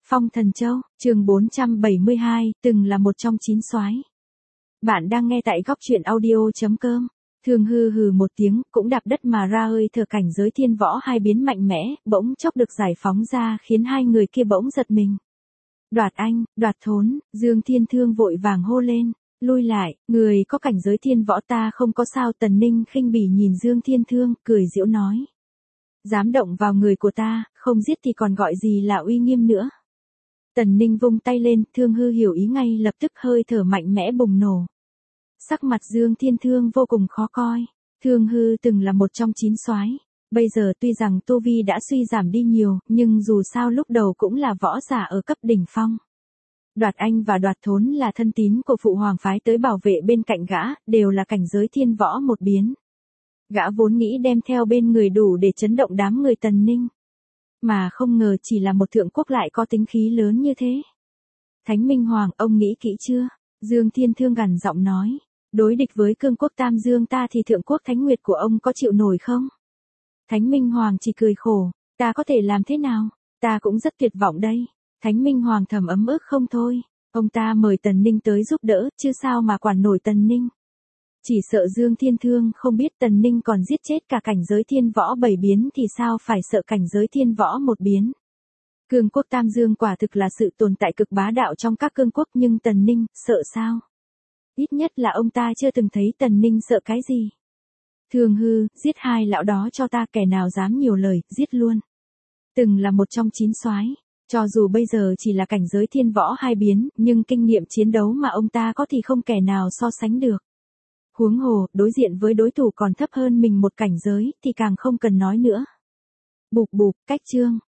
Phong Thần Châu, chương 472, từng là một trong 9 soái. Bạn đang nghe tại góc truyện audio.com. Thường hừ hừ một tiếng, cũng đạp đất mà ra hơi thở cảnh giới thiên võ hai biến mạnh mẽ, bỗng chốc được giải phóng ra khiến hai người kia bỗng giật mình. Đoạt Anh, Đoạt Thốn, Dương Thiên Thương vội vàng hô lên, lui lại, người có cảnh giới thiên võ ta không có sao. Tần Ninh khinh bỉ nhìn Dương Thiên Thương, cười giễu nói. Dám động vào người của ta, không giết thì còn gọi gì là uy nghiêm nữa. Tần Ninh vung tay lên, Thương Hư hiểu ý ngay lập tức hơi thở mạnh mẽ bùng nổ. Sắc mặt Dương Thiên Thương vô cùng khó coi. Thương Hư từng là một trong 9 soái, bây giờ tuy rằng tu vi đã suy giảm đi nhiều, nhưng dù sao lúc đầu cũng là võ giả ở cấp đỉnh phong. Đoạt Anh và Đoạt Thốn là thân tín của phụ hoàng phái tới bảo vệ bên cạnh gã, đều là cảnh giới thiên võ một biến. Gã vốn nghĩ đem theo bên người đủ để chấn động đám người Tần Ninh. Mà không ngờ chỉ là một thượng quốc lại có tính khí lớn như thế. Thánh Minh Hoàng, ông nghĩ kỹ chưa? Dương Thiên Thương gằn giọng nói. Đối địch với cương quốc Tam Dương ta thì thượng quốc Thánh Nguyệt của ông có chịu nổi không? Thánh Minh Hoàng chỉ cười khổ. Ta có thể làm thế nào? Ta cũng rất tuyệt vọng đây. Thánh Minh Hoàng thầm ấm ức không thôi. Ông ta mời Tần Ninh tới giúp đỡ, chứ sao mà quản nổi Tần Ninh. Chỉ sợ Dương Thiên Thương không biết Tần Ninh còn giết chết cả cảnh giới thiên võ 7 biến thì sao phải sợ cảnh giới thiên võ một biến. Cương quốc Tam Dương quả thực là sự tồn tại cực bá đạo trong các cương quốc, nhưng Tần Ninh, sợ sao? Ít nhất là ông ta chưa từng thấy Tần Ninh sợ cái gì. Thường Hư, giết hai lão đó cho ta, kẻ nào dám nhiều lời, giết luôn. Từng là một trong 9 soái, cho dù bây giờ chỉ là cảnh giới thiên võ hai biến, nhưng kinh nghiệm chiến đấu mà ông ta có thì không kẻ nào so sánh được. Huống hồ, đối diện với đối thủ còn thấp hơn mình một cảnh giới, thì càng không cần nói nữa. Bụp bụp, cách chương,